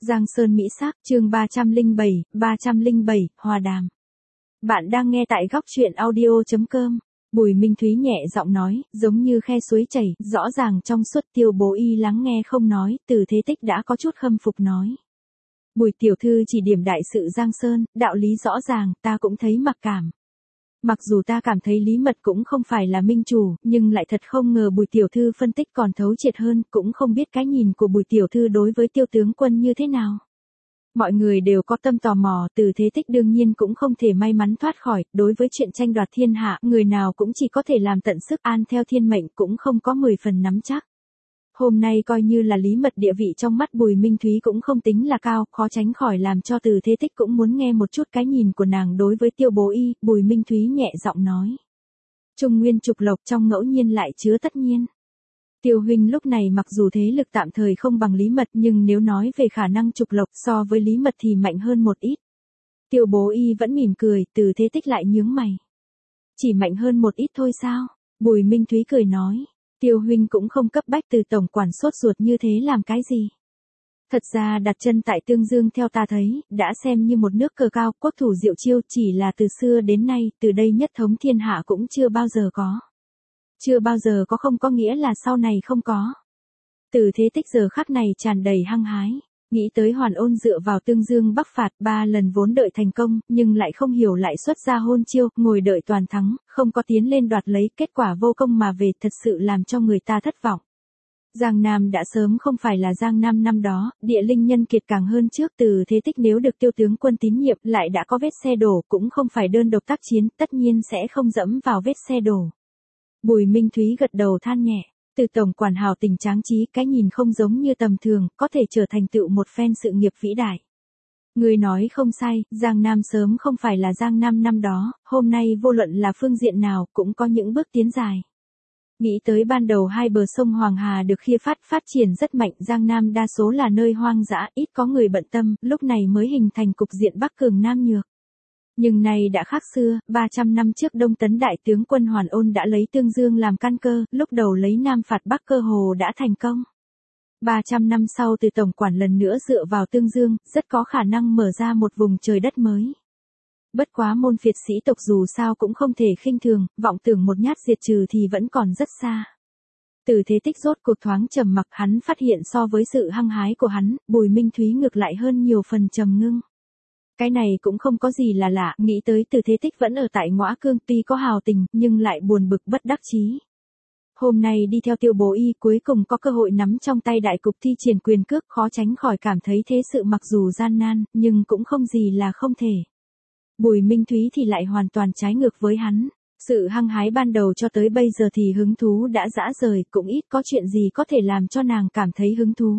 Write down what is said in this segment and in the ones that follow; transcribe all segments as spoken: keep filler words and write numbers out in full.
Giang Sơn Mỹ Sắc, chương ba trăm lẻ bảy, ba trăm lẻ bảy, Hòa Đàm. Bạn đang nghe tại góc truyện audio chấm com. Bùi Minh Thúy nhẹ giọng nói, giống như khe suối chảy, rõ ràng trong suốt. Tiêu Bố Y lắng nghe không nói, Từ Thế Tích đã có chút khâm phục nói. Bùi tiểu thư chỉ điểm đại sự Giang Sơn, đạo lý rõ ràng, ta cũng thấy mặc cảm. Mặc dù ta cảm thấy Lý Mật cũng không phải là minh chủ, nhưng lại thật không ngờ Bùi tiểu thư phân tích còn thấu triệt hơn, cũng không biết cái nhìn của Bùi tiểu thư đối với Tiêu tướng quân như thế nào. Mọi người đều có tâm tò mò, Từ Thế Tích đương nhiên cũng không thể may mắn thoát khỏi, đối với chuyện tranh đoạt thiên hạ, người nào cũng chỉ có thể làm tận sức, an theo thiên mệnh cũng không có mười phần nắm chắc. Hôm nay coi như là Lý Mật địa vị trong mắt Bùi Minh Thúy cũng không tính là cao, khó tránh khỏi làm cho Từ Thế Tích cũng muốn nghe một chút cái nhìn của nàng đối với Tiêu Bố Y. Bùi Minh Thúy nhẹ giọng nói. Trung nguyên trục lộc trong ngẫu nhiên lại chứa tất nhiên. Tiêu huynh lúc này mặc dù thế lực tạm thời không bằng Lý Mật, nhưng nếu nói về khả năng trục lộc so với Lý Mật thì mạnh hơn một ít. Tiêu Bố Y vẫn mỉm cười, Từ Thế Tích lại nhướng mày. Chỉ mạnh hơn một ít thôi sao? Bùi Minh Thúy cười nói. Tiêu huynh cũng không cấp bách Từ tổng quản sốt ruột như thế làm cái gì. Thật ra đặt chân tại Tương Dương theo ta thấy, đã xem như một nước cờ cao, quốc thủ diệu chiêu, chỉ là từ xưa đến nay, từ đây nhất thống thiên hạ cũng chưa bao giờ có. Chưa bao giờ có không có nghĩa là sau này không có. Từ Thế Tích giờ khắc này tràn đầy hăng hái. Nghĩ tới Hoàn Ôn dựa vào Tương Dương bắc phạt ba lần vốn đợi thành công, nhưng lại không hiểu lại xuất ra hôn chiêu, ngồi đợi toàn thắng, không có tiến lên đoạt lấy, kết quả vô công mà về, thật sự làm cho người ta thất vọng. Giang Nam đã sớm không phải là Giang Nam năm đó, địa linh nhân kiệt càng hơn trước. Từ Thế Tích nếu được Tiêu tướng quân tín nhiệm lại đã có vết xe đổ, cũng không phải đơn độc tác chiến, tất nhiên sẽ không dẫm vào vết xe đổ. Bùi Minh Thúy gật đầu than nhẹ. Từ tổng quản hào tình tráng trí, cái nhìn không giống như tầm thường, có thể trở thành tựu một phen sự nghiệp vĩ đại. Người nói không sai, Giang Nam sớm không phải là Giang Nam năm đó, hôm nay vô luận là phương diện nào cũng có những bước tiến dài. Nghĩ tới ban đầu hai bờ sông Hoàng Hà được khia phát phát triển rất mạnh, Giang Nam đa số là nơi hoang dã, ít có người bận tâm, lúc này mới hình thành cục diện Bắc cường Nam nhược. Nhưng này đã khác xưa, ba trăm năm trước Đông Tấn đại tướng quân Hoàn Ôn đã lấy Tương Dương làm căn cơ, lúc đầu lấy Nam phạt Bắc cơ hồ đã thành công. ba trăm năm sau Từ tổng quản lần nữa dựa vào Tương Dương, rất có khả năng mở ra một vùng trời đất mới. Bất quá môn phiệt sĩ tộc dù sao cũng không thể khinh thường, vọng tưởng một nhát diệt trừ thì vẫn còn rất xa. Từ Thế Tích rốt cuộc thoáng trầm mặc, hắn phát hiện so với sự hăng hái của hắn, Bùi Minh Thúy ngược lại hơn nhiều phần trầm ngưng. Cái này cũng không có gì là lạ, nghĩ tới Từ Thế Tích vẫn ở tại Ngõa Cương, tuy có hào tình, nhưng lại buồn bực bất đắc chí. Hôm nay đi theo Tiêu Bố Y cuối cùng có cơ hội nắm trong tay đại cục thi triển quyền cước, khó tránh khỏi cảm thấy thế sự mặc dù gian nan, nhưng cũng không gì là không thể. Bùi Minh Thúy thì lại hoàn toàn trái ngược với hắn. Sự hăng hái ban đầu cho tới bây giờ thì hứng thú đã rã rời, cũng ít có chuyện gì có thể làm cho nàng cảm thấy hứng thú.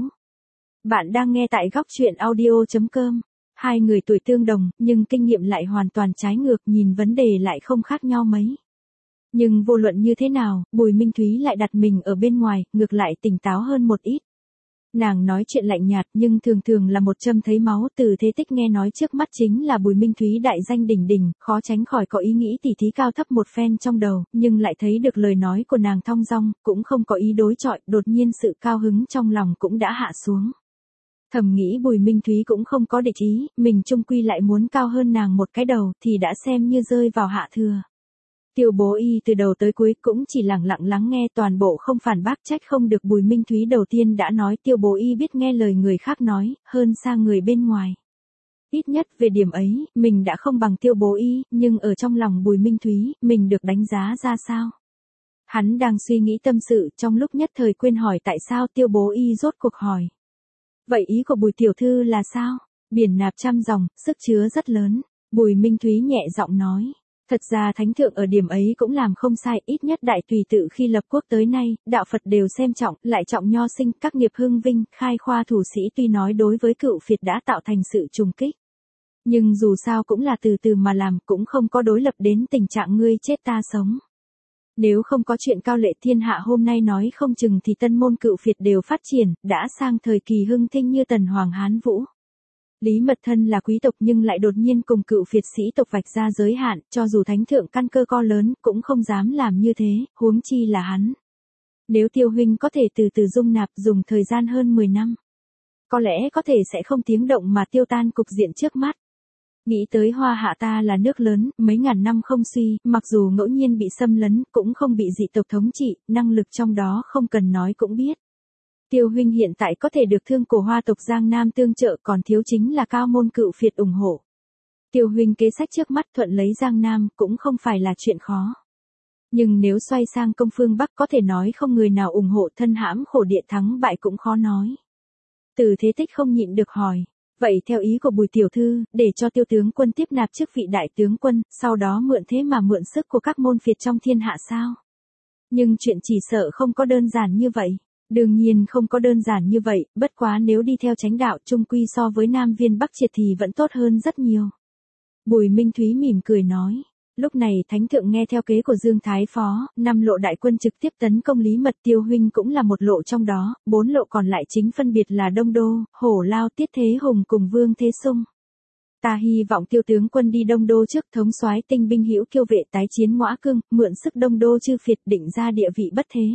Bạn đang nghe tại góc truyện audio chấm com. Hai người tuổi tương đồng, nhưng kinh nghiệm lại hoàn toàn trái ngược, nhìn vấn đề lại không khác nhau mấy. Nhưng vô luận như thế nào, Bùi Minh Thúy lại đặt mình ở bên ngoài, ngược lại tỉnh táo hơn một ít. Nàng nói chuyện lạnh nhạt nhưng thường thường là một châm thấy máu. Từ Thế Tích nghe nói trước mắt chính là Bùi Minh Thúy đại danh đỉnh đỉnh, khó tránh khỏi có ý nghĩ tỉ thí cao thấp một phen trong đầu, nhưng lại thấy được lời nói của nàng thong dong, cũng không có ý đối chọi, đột nhiên sự cao hứng trong lòng cũng đã hạ xuống. Thầm nghĩ Bùi Minh Thúy cũng không có địch ý, mình chung quy lại muốn cao hơn nàng một cái đầu, thì đã xem như rơi vào hạ thừa. Tiêu Bố Y từ đầu tới cuối cũng chỉ lặng lặng lắng nghe, toàn bộ không phản bác, trách không được Bùi Minh Thúy đầu tiên đã nói Tiêu Bố Y biết nghe lời người khác nói, hơn xa người bên ngoài. Ít nhất về điểm ấy, mình đã không bằng Tiêu Bố Y, nhưng ở trong lòng Bùi Minh Thúy, mình được đánh giá ra sao? Hắn đang suy nghĩ tâm sự, trong lúc nhất thời quên hỏi tại sao Tiêu Bố Y rốt cuộc hỏi. Vậy ý của Bùi tiểu thư là sao? Biển nạp trăm dòng, sức chứa rất lớn. Bùi Minh Thúy nhẹ giọng nói. Thật ra thánh thượng ở điểm ấy cũng làm không sai, ít nhất đại tùy tự khi lập quốc tới nay, đạo Phật đều xem trọng, lại trọng nho sinh, các nghiệp hưng vinh, khai khoa thủ sĩ, tuy nói đối với cựu phiệt đã tạo thành sự trùng kích. Nhưng dù sao cũng là từ từ mà làm, cũng không có đối lập đến tình trạng ngươi chết ta sống. Nếu không có chuyện cao lệ thiên hạ hôm nay nói không chừng thì tân môn cựu phiệt đều phát triển, đã sang thời kỳ hưng thịnh như Tần Hoàng Hán Vũ. Lý Mật thân là quý tộc nhưng lại đột nhiên cùng cựu phiệt sĩ tộc vạch ra giới hạn, cho dù thánh thượng căn cơ co lớn, cũng không dám làm như thế, huống chi là hắn. Nếu Tiêu huynh có thể từ từ dung nạp, dùng thời gian hơn mười năm. có lẽ có thể sẽ không tiếng động mà tiêu tan cục diện trước mắt. Nghĩ tới Hoa Hạ ta là nước lớn, mấy ngàn năm không suy, mặc dù ngẫu nhiên bị xâm lấn, cũng không bị dị tộc thống trị, năng lực trong đó không cần nói cũng biết. Tiêu huynh hiện tại có thể được thương cổ Hoa tộc Giang Nam tương trợ, còn thiếu chính là cao môn cựu phiệt ủng hộ. Tiêu huynh kế sách trước mắt thuận lấy Giang Nam cũng không phải là chuyện khó. Nhưng nếu xoay sang công phương Bắc có thể nói không người nào ủng hộ, thân hãm khổ địa, thắng bại cũng khó nói. Từ Thế Tích không nhịn được hỏi, vậy theo ý của Bùi tiểu thư, để cho Tiêu tướng quân tiếp nạp chức vị đại tướng quân, sau đó mượn thế mà mượn sức của các môn phiệt trong thiên hạ sao? Nhưng chuyện chỉ sợ không có đơn giản như vậy. Đương nhiên không có đơn giản như vậy, bất quá nếu đi theo chánh đạo trung quy so với Nam Viên Bắc Triệt thì vẫn tốt hơn rất nhiều. Bùi Minh Thúy mỉm cười nói. Lúc này Thánh Thượng nghe theo kế của Dương Thái Phó, năm lộ đại quân trực tiếp tấn công Lý Mật, Tiêu huynh cũng là một lộ trong đó, bốn lộ còn lại chính phân biệt là Đông Đô, Hổ Lao, Tiết Thế Hùng cùng Vương Thế Sung. Ta hy vọng Tiêu tướng quân đi Đông Đô trước, thống soái tinh binh hữu kiêu vệ tái chiến Ngõa Cương, mượn sức Đông Đô chư phiệt định ra địa vị bất thế.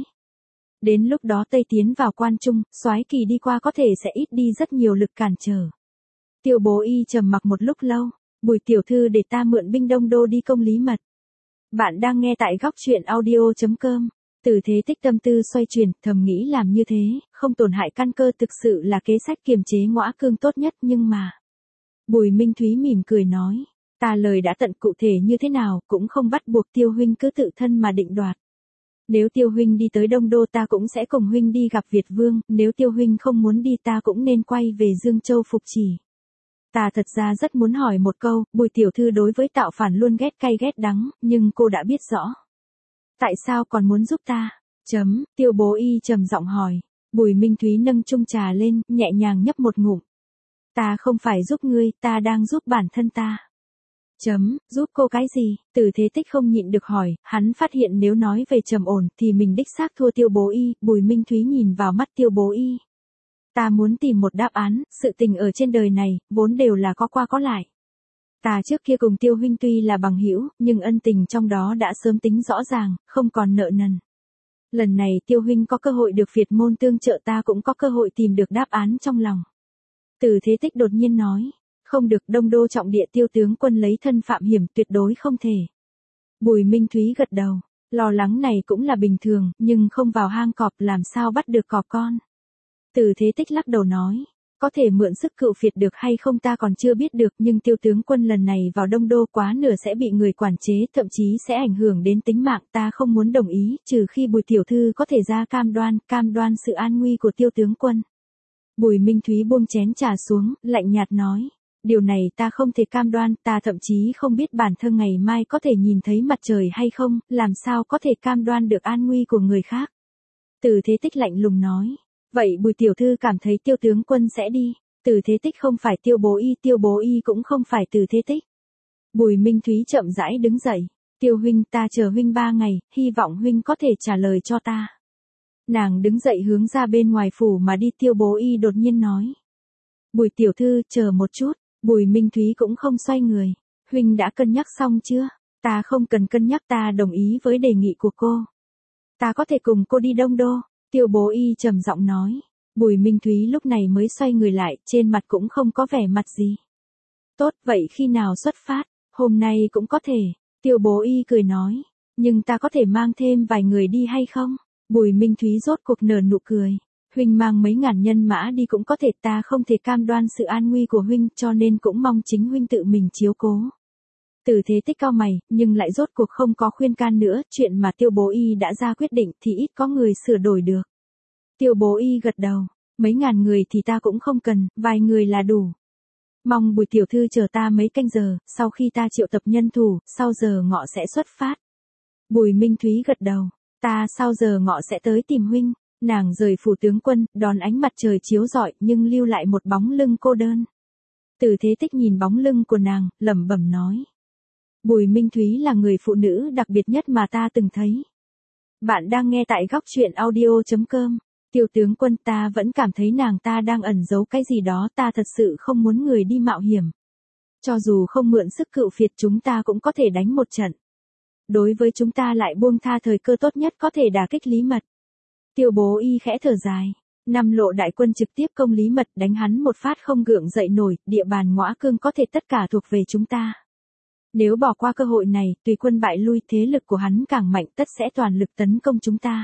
Đến lúc đó Tây tiến vào Quan Trung, soái kỳ đi qua có thể sẽ ít đi rất nhiều lực cản trở. Tiêu Bố Y trầm mặc một lúc lâu. Bùi tiểu thư để ta mượn binh Đông Đô đi công Lý Mật. Bạn đang nghe tại góc truyện audio chấm com. Từ Thế Tích tâm tư xoay chuyển, thầm nghĩ làm như thế, không tổn hại căn cơ, thực sự là kế sách kiềm chế Ngõa Cương tốt nhất, nhưng mà. Bùi Minh Thúy mỉm cười nói, ta lời đã tận, cụ thể như thế nào cũng không bắt buộc Tiêu huynh cứ tự thân mà định đoạt. Nếu Tiêu huynh đi tới Đông Đô ta cũng sẽ cùng huynh đi gặp Việt Vương, nếu Tiêu huynh không muốn đi ta cũng nên quay về Dương Châu phục chỉ. Ta thật ra rất muốn hỏi một câu, Bùi tiểu thư đối với tạo phản luôn ghét cay ghét đắng, nhưng cô đã biết rõ. Tại sao còn muốn giúp ta? Chấm, Tiêu Bố Y trầm giọng hỏi. Bùi Minh Thúy nâng chung trà lên, nhẹ nhàng nhấp một ngụm. Ta không phải giúp ngươi, ta đang giúp bản thân ta. Chấm, giúp cô cái gì? Từ Thế Tích không nhịn được hỏi, hắn phát hiện nếu nói về trầm ổn thì mình đích xác thua Tiêu Bố Y. Bùi Minh Thúy nhìn vào mắt Tiêu Bố Y. Ta muốn tìm một đáp án, sự tình ở trên đời này, vốn đều là có qua có lại. Ta trước kia cùng Tiêu huynh tuy là bằng hữu, nhưng ân tình trong đó đã sớm tính rõ ràng, không còn nợ nần. Lần này Tiêu huynh có cơ hội được Việt môn tương trợ, ta cũng có cơ hội tìm được đáp án trong lòng. Từ Thế Tích đột nhiên nói, không được, Đông Đô trọng địa, Tiêu tướng quân lấy thân phạm hiểm, tuyệt đối không thể. Bùi Minh Thúy gật đầu, lo lắng này cũng là bình thường, nhưng không vào hang cọp làm sao bắt được cọp con. Từ Thế Tích lắc đầu nói, có thể mượn sức cựu phiệt được hay không ta còn chưa biết được, nhưng Tiêu tướng quân lần này vào Đông Đô quá nửa sẽ bị người quản chế, thậm chí sẽ ảnh hưởng đến tính mạng, ta không muốn đồng ý, trừ khi Bùi tiểu thư có thể ra cam đoan, cam đoan sự an nguy của Tiêu tướng quân. Bùi Minh Thúy buông chén trà xuống, lạnh nhạt nói, điều này ta không thể cam đoan, ta thậm chí không biết bản thân ngày mai có thể nhìn thấy mặt trời hay không, làm sao có thể cam đoan được an nguy của người khác. Từ Thế Tích lạnh lùng nói. Vậy Bùi tiểu thư cảm thấy Tiêu tướng quân sẽ đi? Từ Thế Tích không phải Tiêu Bố Y, Tiêu Bố Y cũng không phải Từ Thế Tích. Bùi Minh Thúy chậm rãi đứng dậy. Tiêu huynh, ta chờ huynh ba ngày, hy vọng huynh có thể trả lời cho ta. Nàng đứng dậy hướng ra bên ngoài phủ mà đi. Tiêu Bố Y đột nhiên nói. Bùi tiểu thư, chờ một chút. Bùi Minh Thúy cũng không xoay người. Huynh đã cân nhắc xong chưa? Ta không cần cân nhắc, ta đồng ý với đề nghị của cô. Ta có thể cùng cô đi Đông Đô. Tiêu Bố Y trầm giọng nói. Bùi Minh Thúy lúc này mới xoay người lại, trên mặt cũng không có vẻ mặt gì. Tốt, vậy khi nào xuất phát? Hôm nay cũng có thể. Tiêu Bố Y cười nói. Nhưng ta có thể mang thêm vài người đi hay không? Bùi Minh Thúy rốt cuộc nở nụ cười. Huynh mang mấy ngàn nhân mã đi cũng có thể, ta không thể cam đoan sự an nguy của huynh, cho nên cũng mong chính huynh tự mình chiếu cố. Từ Thế Tích cao mày, nhưng lại rốt cuộc không có khuyên can nữa, chuyện mà Tiêu Bố Y đã ra quyết định thì ít có người sửa đổi được. Tiêu Bố Y gật đầu, mấy ngàn người thì ta cũng không cần, vài người là đủ. Mong Bùi tiểu thư chờ ta mấy canh giờ, sau khi ta triệu tập nhân thủ, sau giờ ngọ sẽ xuất phát. Bùi Minh Thúy gật đầu, ta sau giờ ngọ sẽ tới tìm huynh. Nàng rời phủ tướng quân, đón ánh mặt trời chiếu rọi, nhưng lưu lại một bóng lưng cô đơn. Từ Thế Tích nhìn bóng lưng của nàng, lẩm bẩm nói. Bùi Minh Thúy là người phụ nữ đặc biệt nhất mà ta từng thấy. Bạn đang nghe tại góc truyện audio chấm com. Tiêu tướng quân, ta vẫn cảm thấy nàng ta đang ẩn giấu cái gì đó, ta thật sự không muốn người đi mạo hiểm. Cho dù không mượn sức cựu phiệt chúng ta cũng có thể đánh một trận. Đối với chúng ta lại buông tha thời cơ tốt nhất có thể đả kích Lý Mật. Tiêu Bố Y khẽ thở dài. Năm lộ đại quân trực tiếp công Lý Mật, đánh hắn một phát không gượng dậy nổi, địa bàn Ngõa Cương có thể tất cả thuộc về chúng ta. Nếu bỏ qua cơ hội này, tùy quân bại lui, thế lực của hắn càng mạnh, tất sẽ toàn lực tấn công chúng ta.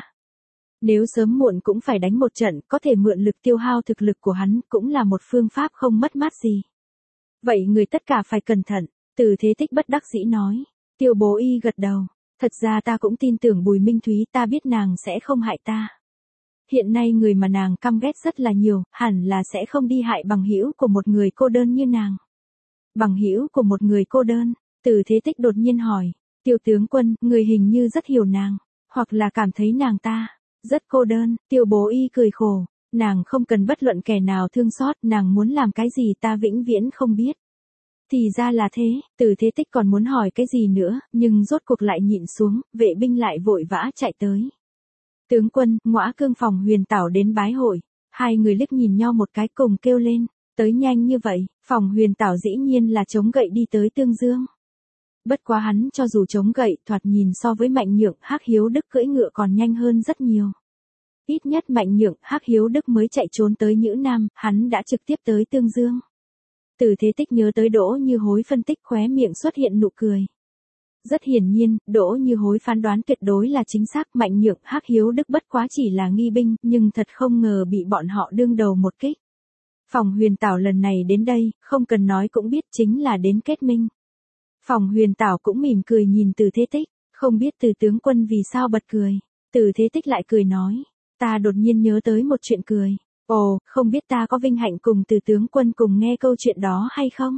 Nếu sớm muộn cũng phải đánh một trận, có thể mượn lực tiêu hao thực lực của hắn, cũng là một phương pháp không mất mát gì. Vậy người tất cả phải cẩn thận, Từ Thế Tích bất đắc dĩ nói. Tiêu Bố Y gật đầu. Thật ra ta cũng tin tưởng Bùi Minh Thúy, ta biết nàng sẽ không hại ta. Hiện nay người mà nàng căm ghét rất là nhiều, hẳn là sẽ không đi hại bằng hữu của một người cô đơn như nàng. Bằng hữu của một người cô đơn, Từ Thế Tích đột nhiên hỏi. Tiêu tướng quân, người hình như rất hiểu nàng, hoặc là cảm thấy nàng ta rất cô đơn. Tiêu Bố Y cười khổ. Nàng không cần bất luận kẻ nào thương xót, nàng muốn làm cái gì ta vĩnh viễn không biết. Thì ra là thế, Từ Thế Tích còn muốn hỏi cái gì nữa, nhưng rốt cuộc lại nhịn xuống, vệ binh lại vội vã chạy tới. Tướng quân, Ngõa Cương Phòng Huyền Tảo đến bái hội. Hai người liếc nhìn nhau một cái cùng kêu lên. Tới nhanh như vậy, Phòng Huyền Tảo dĩ nhiên là chống gậy đi tới Tương Dương. Bất quá hắn cho dù chống gậy, thoạt nhìn so với Mạnh Nhượng, Hắc Hiếu Đức cưỡi ngựa còn nhanh hơn rất nhiều. Ít nhất Mạnh Nhượng, Hắc Hiếu Đức mới chạy trốn tới Nhữ Nam, hắn đã trực tiếp tới Tương Dương. Từ Thế Tích nhớ tới Đỗ Như Hối phân tích, khóe miệng xuất hiện nụ cười. Rất hiển nhiên, Đỗ Như Hối phán đoán tuyệt đối là chính xác, Mạnh Nhượng, Hắc Hiếu Đức bất quá chỉ là nghi binh, nhưng thật không ngờ bị bọn họ đương đầu một kích. Phòng Huyền Tảo lần này đến đây, không cần nói cũng biết chính là đến kết minh. Phòng Huyền Tảo cũng mỉm cười nhìn Từ Thế Tích, không biết Từ tướng quân vì sao bật cười. Từ Thế Tích lại cười nói, ta đột nhiên nhớ tới một chuyện cười. Ồ, không biết ta có vinh hạnh cùng Từ tướng quân cùng nghe câu chuyện đó hay không?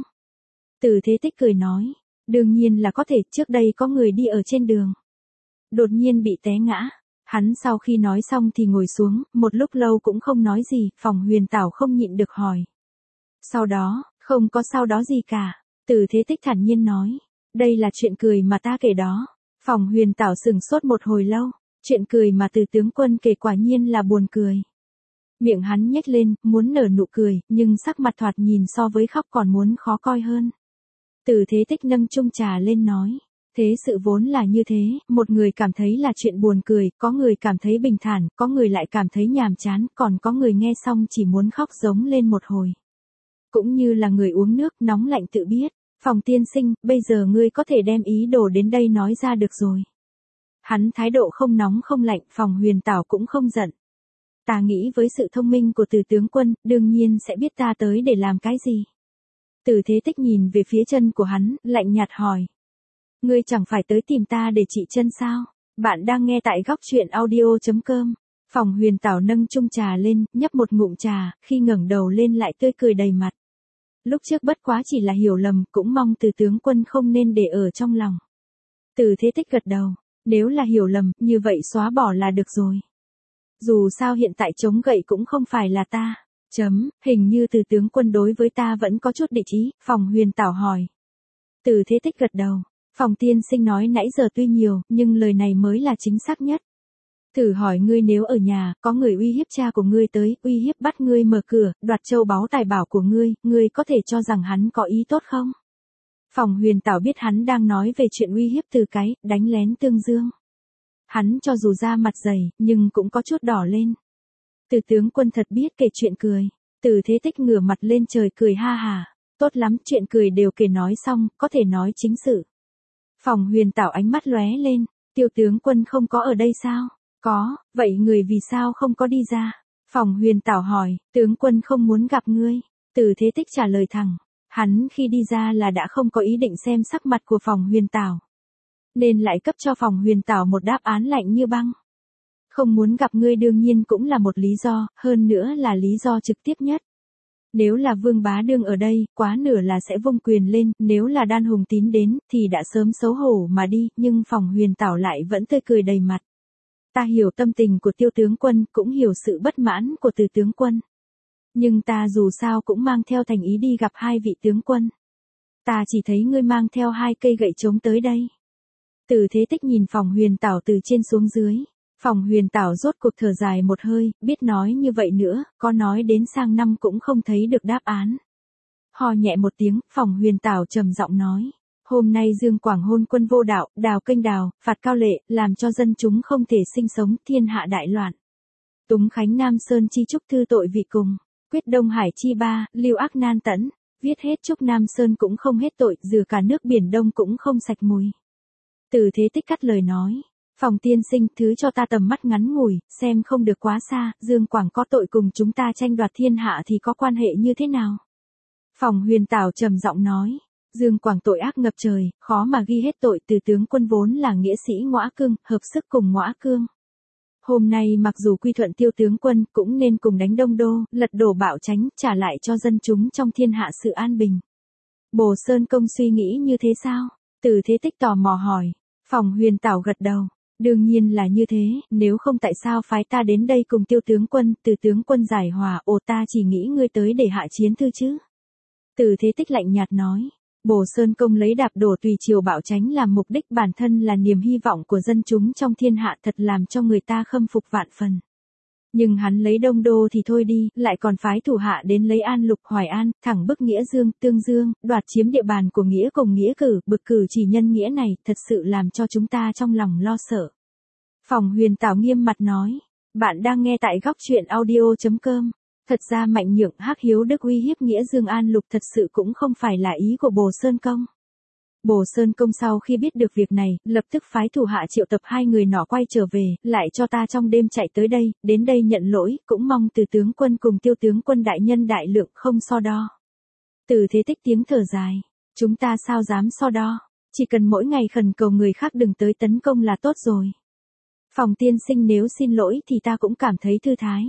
Từ Thế Tích cười nói, đương nhiên là có thể, trước đây có người đi ở trên đường. Đột nhiên bị té ngã. Hắn sau khi nói xong thì ngồi xuống, một lúc lâu cũng không nói gì, Phòng Huyền Tảo không nhịn được hỏi. Sau đó, không có sau đó gì cả. Từ Thế Tích thản nhiên nói, đây là chuyện cười mà ta kể đó. Phòng Huyền Tảo sừng sốt một hồi lâu, chuyện cười mà Từ tướng quân kể quả nhiên là buồn cười. Miệng hắn nhếch lên, muốn nở nụ cười, nhưng sắc mặt thoạt nhìn so với khóc còn muốn khó coi hơn. Từ Thế Tích nâng chung trà lên nói, thế sự vốn là như thế, một người cảm thấy là chuyện buồn cười, có người cảm thấy bình thản, có người lại cảm thấy nhàm chán, còn có người nghe xong chỉ muốn khóc giống lên một hồi. Cũng như là người uống nước nóng lạnh tự biết. Phòng tiên sinh, bây giờ ngươi có thể đem ý đồ đến đây nói ra được rồi. Hắn thái độ không nóng không lạnh, Phòng Huyền Tảo cũng không giận. Ta nghĩ với sự thông minh của Từ tướng quân, đương nhiên sẽ biết ta tới để làm cái gì. Từ Thế Tích nhìn về phía chân của hắn, lạnh nhạt hỏi. Ngươi chẳng phải tới tìm ta để trị chân sao? Bạn đang nghe tại góc truyện audio chấm com. Phòng Huyền Tảo nâng chung trà lên, nhấp một ngụm trà, khi ngẩng đầu lên lại tươi cười đầy mặt. Lúc trước bất quá chỉ là hiểu lầm, cũng mong Từ tướng quân không nên để ở trong lòng. Từ Thế Tích gật đầu, nếu là hiểu lầm, như vậy xóa bỏ là được rồi. Dù sao hiện tại chống gậy cũng không phải là ta. Chấm, hình như Từ tướng quân đối với ta vẫn có chút địch ý, Phòng Huyền Tảo hỏi. Từ Thế Tích gật đầu, Phòng tiên sinh nói nãy giờ tuy nhiều, nhưng lời này mới là chính xác nhất. Thử hỏi ngươi nếu ở nhà, có người uy hiếp cha của ngươi tới, uy hiếp bắt ngươi mở cửa, đoạt châu báu tài bảo của ngươi, ngươi có thể cho rằng hắn có ý tốt không? Phòng Huyền Tảo biết hắn đang nói về chuyện uy hiếp Từ cái, đánh lén Tương Dương. Hắn cho dù da mặt dày, nhưng cũng có chút đỏ lên. Từ tướng quân thật biết kể chuyện cười. Từ Thế Tích ngửa mặt lên trời cười ha hà. Tốt lắm, chuyện cười đều kể nói xong, có thể nói chính sự. Phòng Huyền Tảo ánh mắt lóe lên, Tiêu tướng quân không có ở đây sao? Có, vậy người vì sao không có đi ra? Phòng Huyền Tảo hỏi, tướng quân không muốn gặp ngươi. Từ Thế Tích trả lời thẳng, hắn khi đi ra là đã không có ý định xem sắc mặt của Phòng Huyền Tảo. Nên lại cấp cho Phòng Huyền Tảo một đáp án lạnh như băng. Không muốn gặp ngươi đương nhiên cũng là một lý do, hơn nữa là lý do trực tiếp nhất. Nếu là Vương Bá Đương ở đây, quá nửa là sẽ vung quyền lên, nếu là Đan Hùng Tín đến, thì đã sớm xấu hổ mà đi, nhưng Phòng Huyền Tảo lại vẫn tươi cười đầy mặt. Ta hiểu tâm tình của Tiêu tướng quân, cũng hiểu sự bất mãn của Từ tướng quân. Nhưng ta dù sao cũng mang theo thành ý đi gặp hai vị tướng quân. Ta chỉ thấy ngươi mang theo hai cây gậy trống tới đây. Từ Thế Tích nhìn Phòng Huyền Tảo từ trên xuống dưới. Phòng Huyền Tảo rốt cuộc thở dài một hơi, biết nói như vậy nữa, có nói đến sang năm cũng không thấy được đáp án. Hò nhẹ một tiếng, Phòng Huyền Tảo trầm giọng nói. Hôm nay Dương Quảng hôn quân vô đạo, đào kênh đào, phạt cao lệ, làm cho dân chúng không thể sinh sống, thiên hạ đại loạn. Túng Khánh Nam Sơn chi chúc thư tội vị cùng. Quyết Đông Hải chi ba, lưu ác nan tẫn. Viết hết chúc Nam Sơn cũng không hết tội, dừa cả nước Biển Đông cũng không sạch mùi. Từ Thế Tích cắt lời nói. Phòng tiên sinh, thứ cho ta tầm mắt ngắn ngủi, xem không được quá xa, Dương Quảng có tội cùng chúng ta tranh đoạt thiên hạ thì có quan hệ như thế nào? Phòng Huyền Tảo trầm giọng nói. Dương Quảng tội ác ngập trời, khó mà ghi hết tội, từ tướng quân vốn là nghĩa sĩ Ngõa Cương, hợp sức cùng Ngõa Cương. Hôm nay mặc dù quy thuận Tiêu tướng quân, cũng nên cùng đánh Đông Đô, lật đổ Bảo Chánh, trả lại cho dân chúng trong thiên hạ sự an bình. Bồ Sơn Công suy nghĩ như thế sao? Từ Thế Tích tò mò hỏi. Phòng Huyền Tảo gật đầu. Đương nhiên là như thế, nếu không tại sao phái ta đến đây cùng Tiêu tướng quân, Từ tướng quân giải hòa, ồ ta chỉ nghĩ ngươi tới để hạ chiến thư chứ. Từ Thế Tích lạnh nhạt nói. Bồ Sơn Công lấy đạp đổ tùy triều Bảo Chánh làm mục đích, bản thân là niềm hy vọng của dân chúng trong thiên hạ, thật làm cho người ta khâm phục vạn phần. Nhưng hắn lấy Đông Đô thì thôi đi, lại còn phái thủ hạ đến lấy An Lục, Hoài An, thẳng bức Nghĩa Dương, Tương Dương, đoạt chiếm địa bàn của Nghĩa cùng Nghĩa Cử, bực cử chỉ nhân nghĩa này, thật sự làm cho chúng ta trong lòng lo sợ. Phòng Huyền Tảo nghiêm mặt nói. Bạn đang nghe tại góc truyện audio chấm com. Thật ra Mạnh Nhượng, Hắc Hiếu Đức uy hiếp Nghĩa Dương An Lục thật sự cũng không phải là ý của Bồ Sơn Công. Bồ Sơn Công sau khi biết được việc này, lập tức phái thủ hạ triệu tập hai người nọ quay trở về, lại cho ta trong đêm chạy tới đây, đến đây nhận lỗi, cũng mong Từ tướng quân cùng Tiêu tướng quân đại nhân đại lượng không so đo. Từ Thế Tích tiếng thở dài. Chúng ta sao dám so đo, chỉ cần mỗi ngày khẩn cầu người khác đừng tới tấn công là tốt rồi. Phòng tiên sinh nếu xin lỗi thì ta cũng cảm thấy thư thái.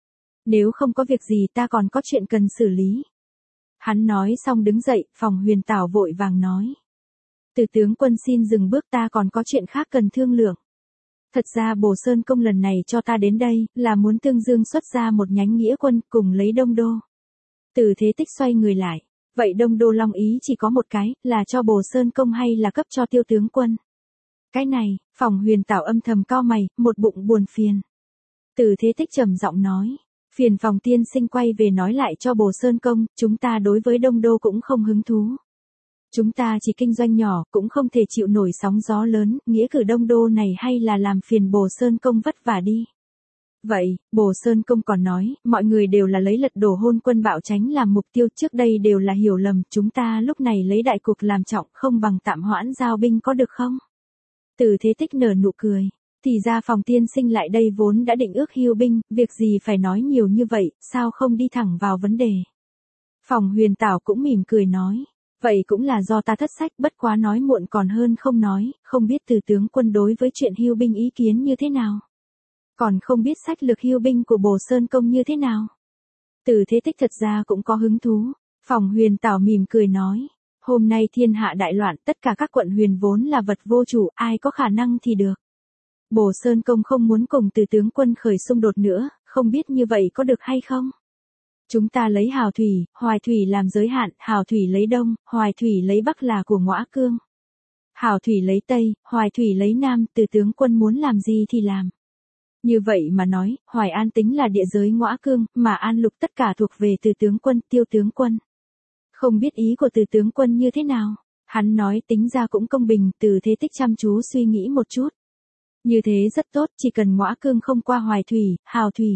Nếu không có việc gì ta còn có chuyện cần xử lý. Hắn nói xong đứng dậy, Phòng Huyền Tảo vội vàng nói. Từ tướng quân xin dừng bước, ta còn có chuyện khác cần thương lượng. Thật ra Bồ Sơn Công lần này cho ta đến đây, là muốn Tương Dương xuất ra một nhánh nghĩa quân, cùng lấy Đông Đô. Từ Thế Tích xoay người lại. Vậy Đông Đô Long ý chỉ có một cái, là cho Bồ Sơn Công hay là cấp cho Tiêu tướng quân? Cái này, Phòng Huyền Tảo âm thầm cau mày, một bụng buồn phiền. Từ Thế Tích trầm giọng nói. Phiền Phòng tiên sinh quay về nói lại cho Bồ Sơn Công, chúng ta đối với Đông Đô cũng không hứng thú. Chúng ta chỉ kinh doanh nhỏ, cũng không thể chịu nổi sóng gió lớn, nghĩa cử Đông Đô này hay là làm phiền Bồ Sơn Công vất vả đi. Vậy, Bồ Sơn Công còn nói, mọi người đều là lấy lật đổ Hôn quân Bảo Chánh làm mục tiêu, trước đây đều là hiểu lầm, chúng ta lúc này lấy đại cục làm trọng, không bằng tạm hoãn giao binh có được không? Từ Thế Tích nở nụ cười. Thì ra Phòng tiên sinh lại đây vốn đã định ước hưu binh, việc gì phải nói nhiều như vậy, sao không đi thẳng vào vấn đề. Phòng Huyền Tảo cũng mỉm cười nói. Vậy cũng là do ta thất sách, bất quá nói muộn còn hơn không nói, không biết Từ tướng quân đối với chuyện hưu binh ý kiến như thế nào. Còn không biết sách lược hưu binh của Bồ Sơn Công như thế nào. Từ Thế Tích thật ra cũng có hứng thú. Phòng Huyền Tảo mỉm cười nói. Hôm nay thiên hạ đại loạn, tất cả các quận huyền vốn là vật vô chủ, ai có khả năng thì được. Bồ Sơn Công không muốn cùng Từ tướng quân khởi xung đột nữa, không biết như vậy có được hay không? Chúng ta lấy Hào Thủy, Hoài Thủy làm giới hạn, Hào Thủy lấy Đông, Hoài Thủy lấy Bắc là của Ngõa Cương. Hào Thủy lấy Tây, Hoài Thủy lấy Nam, Từ tướng quân muốn làm gì thì làm. Như vậy mà nói, Hoài An tính là địa giới Ngõa Cương, mà An Lục tất cả thuộc về Từ tướng quân, Tiêu tướng quân. Không biết ý của Từ tướng quân như thế nào? Hắn nói tính ra cũng công bình, Từ Thế Tích chăm chú suy nghĩ một chút. Như thế rất tốt, chỉ cần Ngõa Cương không qua Hoài Thủy, Hào Thủy.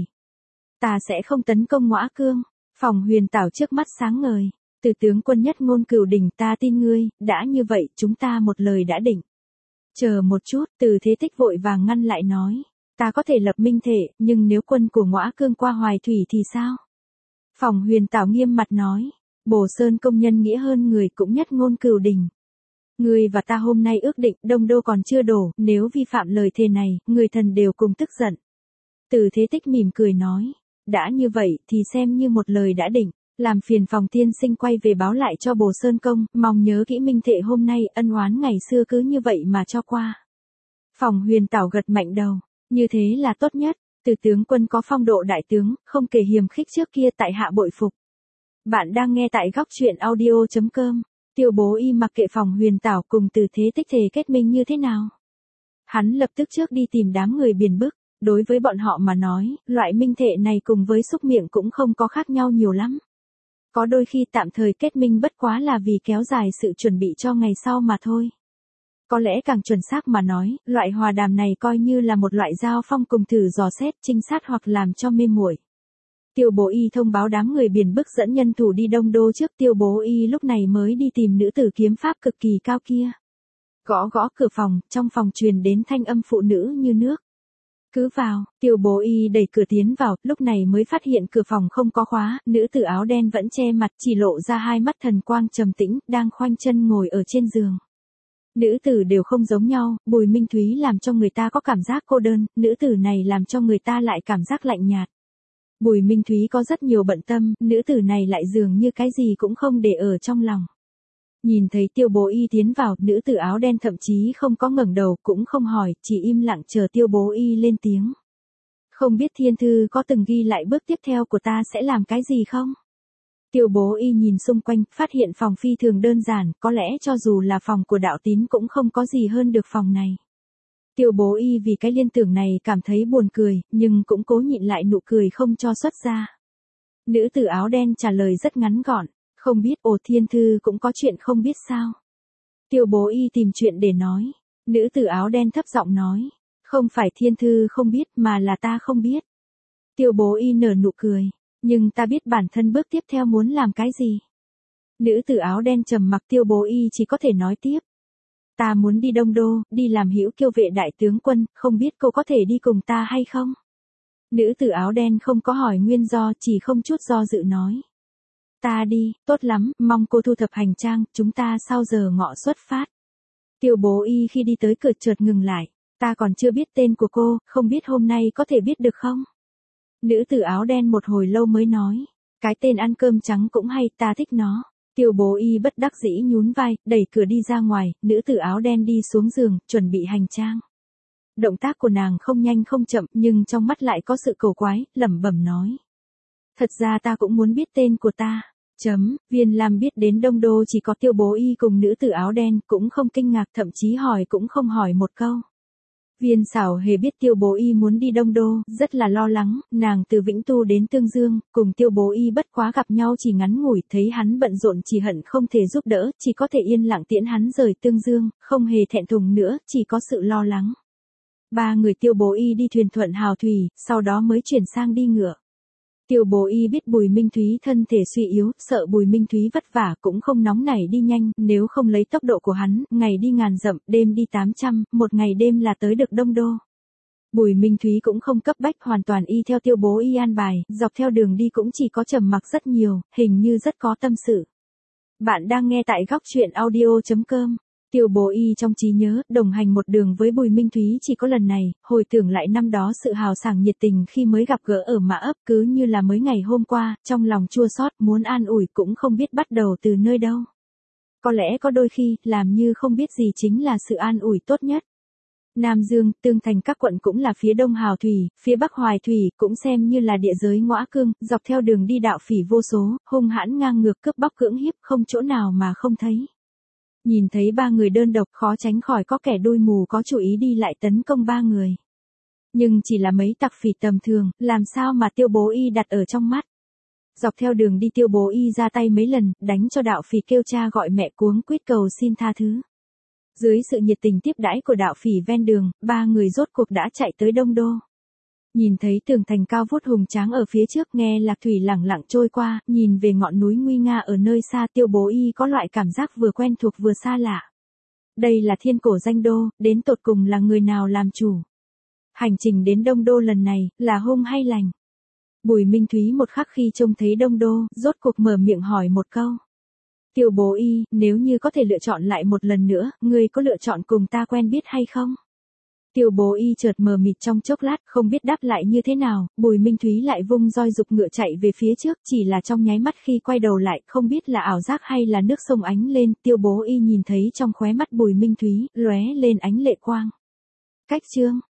Ta sẽ không tấn công Ngõa Cương. Phòng Huyền Tảo trước mắt sáng ngời. Từ tướng quân nhất ngôn cửu đỉnh, ta tin ngươi, đã như vậy, chúng ta một lời đã định. Chờ một chút, Từ Thế Tích vội vàng ngăn lại nói. Ta có thể lập minh thể, nhưng nếu quân của Ngõa Cương qua Hoài Thủy thì sao? Phòng Huyền Tảo nghiêm mặt nói. Bồ Sơn Công nhân nghĩa hơn người, cũng nhất ngôn cửu đỉnh. Ngươi và ta hôm nay ước định, Đông Đô còn chưa đổ, nếu vi phạm lời thề này, người thần đều cùng tức giận. Từ Thế Tích mỉm cười nói. Đã như vậy, thì xem như một lời đã định. Làm phiền Phòng tiên sinh quay về báo lại cho Bồ Sơn Công, mong nhớ kỹ minh thệ hôm nay, ân oán ngày xưa cứ như vậy mà cho qua. Phòng Huyền Tảo gật mạnh đầu. Như thế là tốt nhất. Từ tướng quân có phong độ đại tướng, không kể hiềm khích trước kia, tại hạ bội phục. Bạn đang nghe tại góc truyện audio chấm com. Tiêu Bố Y mặc kệ Phòng Huyền Tảo cùng Từ Thế Tích thề kết minh như thế nào. Hắn lập tức trước đi tìm đám người Biển Bức. Đối với bọn họ mà nói, loại minh thệ này cùng với xúc miệng cũng không có khác nhau nhiều lắm. Có đôi khi tạm thời kết minh bất quá là vì kéo dài sự chuẩn bị cho ngày sau mà thôi. Có lẽ càng chuẩn xác mà nói, loại hòa đàm này coi như là một loại giao phong cùng thử dò xét, trinh sát hoặc làm cho mê muội. Tiêu Bố Y thông báo đám người biển bức dẫn nhân thủ đi Đông Đô trước. Tiêu Bố Y lúc này mới đi tìm nữ tử kiếm pháp cực kỳ cao kia. Gõ gõ cửa phòng, trong phòng truyền đến thanh âm phụ nữ như nước. Cứ vào. Tiêu Bố Y đẩy cửa tiến vào, lúc này mới phát hiện cửa phòng không có khóa, nữ tử áo đen vẫn che mặt, chỉ lộ ra hai mắt thần quang trầm tĩnh, đang khoanh chân ngồi ở trên giường. Nữ tử đều không giống nhau, Bùi Minh Thúy làm cho người ta có cảm giác cô đơn, nữ tử này làm cho người ta lại cảm giác lạnh nhạt. Bùi Minh Thúy có rất nhiều bận tâm, nữ tử này lại dường như cái gì cũng không để ở trong lòng. Nhìn thấy Tiêu Bố Y tiến vào, nữ tử áo đen thậm chí không có ngẩng đầu, cũng không hỏi, chỉ im lặng chờ Tiêu Bố Y lên tiếng. Không biết thiên thư có từng ghi lại bước tiếp theo của ta sẽ làm cái gì không? Tiêu Bố Y nhìn xung quanh, phát hiện phòng phi thường đơn giản, có lẽ cho dù là phòng của đạo tín cũng không có gì hơn được phòng này. Tiêu Bố Y vì cái liên tưởng này cảm thấy buồn cười, nhưng cũng cố nhịn lại nụ cười không cho xuất ra. Nữ tử áo đen trả lời rất ngắn gọn, không biết. Ồ, thiên thư cũng có chuyện không biết sao? Tiêu Bố Y tìm chuyện để nói. Nữ tử áo đen thấp giọng nói, không phải thiên thư không biết mà là ta không biết. Tiêu Bố Y nở nụ cười, nhưng ta biết bản thân bước tiếp theo muốn làm cái gì. Nữ tử áo đen trầm mặc. Tiêu Bố Y chỉ có thể nói tiếp. Ta muốn đi Đông Đô, đi làm hữu kiêu vệ đại tướng quân, không biết cô có thể đi cùng ta hay không? Nữ tử áo đen không có hỏi nguyên do, chỉ không chút do dự nói. Ta đi, tốt lắm, mong cô thu thập hành trang, chúng ta sau giờ ngọ xuất phát. Tiêu Bố Y khi đi tới cửa chợt ngừng lại. Ta còn chưa biết tên của cô, không biết hôm nay có thể biết được không? Nữ tử áo đen một hồi lâu mới nói. Cái tên ăn cơm trắng cũng hay, ta thích nó. Tiêu Bố Y bất đắc dĩ nhún vai, đẩy cửa đi ra ngoài, nữ tử áo đen đi xuống giường, chuẩn bị hành trang. Động tác của nàng không nhanh không chậm, nhưng trong mắt lại có sự cầu quái, lẩm bẩm nói. Thật ra ta cũng muốn biết tên của ta. Chấm, Viên Lam biết đến Đông Đô chỉ có Tiêu Bố Y cùng nữ tử áo đen, cũng không kinh ngạc, thậm chí hỏi cũng không hỏi một câu. Viên Xảo Hề biết Tiêu Bố Y muốn đi Đông Đô, rất là lo lắng, nàng từ Vĩnh Tu đến Tương Dương, cùng Tiêu Bố Y bất quá gặp nhau chỉ ngắn ngủi, thấy hắn bận rộn chỉ hận không thể giúp đỡ, chỉ có thể yên lặng tiễn hắn rời Tương Dương, không hề thẹn thùng nữa, chỉ có sự lo lắng. Ba người Tiêu Bố Y đi thuyền thuận hào thủy, sau đó mới chuyển sang đi ngựa. Tiêu Bố Y biết Bùi Minh Thúy thân thể suy yếu, sợ Bùi Minh Thúy vất vả cũng không nóng nảy đi nhanh, nếu không lấy tốc độ của hắn, ngày đi ngàn dặm, đêm đi tám trăm, một ngày đêm là tới được Đông Đô. Bùi Minh Thúy cũng không cấp bách, hoàn toàn y theo Tiêu Bố Y an bài, dọc theo đường đi cũng chỉ có trầm mặc rất nhiều, hình như rất có tâm sự. Bạn đang nghe tại góc truyện audio chấm com. Tiêu Bố Y trong trí nhớ, đồng hành một đường với Bùi Minh Thúy chỉ có lần này, hồi tưởng lại năm đó sự hào sảng nhiệt tình khi mới gặp gỡ ở Mã Ấp, cứ như là mới ngày hôm qua, trong lòng chua xót, muốn an ủi cũng không biết bắt đầu từ nơi đâu. Có lẽ có đôi khi, làm như không biết gì chính là sự an ủi tốt nhất. Nam Dương, Tương Thành các quận cũng là phía đông hào thủy, phía bắc hoài thủy, cũng xem như là địa giới ngõa cương, dọc theo đường đi đạo phỉ vô số, hung hãn ngang ngược cướp bóc cưỡng hiếp, không chỗ nào mà không thấy. Nhìn thấy ba người đơn độc, khó tránh khỏi có kẻ đuôi mù có chủ ý đi lại tấn công ba người. Nhưng chỉ là mấy tặc phỉ tầm thường, làm sao mà Tiêu Bố Y đặt ở trong mắt. Dọc theo đường đi Tiêu Bố Y ra tay mấy lần, đánh cho đạo phỉ kêu cha gọi mẹ, cuống quýt cầu xin tha thứ. Dưới sự nhiệt tình tiếp đãi của đạo phỉ ven đường, ba người rốt cuộc đã chạy tới Đông Đô. Nhìn thấy tường thành cao vút hùng tráng ở phía trước, nghe lạc thủy lẳng lặng trôi qua, nhìn về ngọn núi nguy nga ở nơi xa, Tiêu Bố Y có loại cảm giác vừa quen thuộc vừa xa lạ. Đây là thiên cổ danh đô, đến tột cùng là người nào làm chủ? Hành trình đến Đông Đô lần này, là hung hay lành? Bùi Minh Thúy một khắc khi trông thấy Đông Đô, rốt cuộc mở miệng hỏi một câu. Tiêu Bố Y, nếu như có thể lựa chọn lại một lần nữa, ngươi có lựa chọn cùng ta quen biết hay không? Tiêu Bố Y chợt mờ mịt trong chốc lát, không biết đáp lại như thế nào, Bùi Minh Thúy lại vung roi giục ngựa chạy về phía trước, chỉ là trong nháy mắt khi quay đầu lại, không biết là ảo giác hay là nước sông ánh lên, Tiêu Bố Y nhìn thấy trong khóe mắt Bùi Minh Thúy, lóe lên ánh lệ quang. Cách chương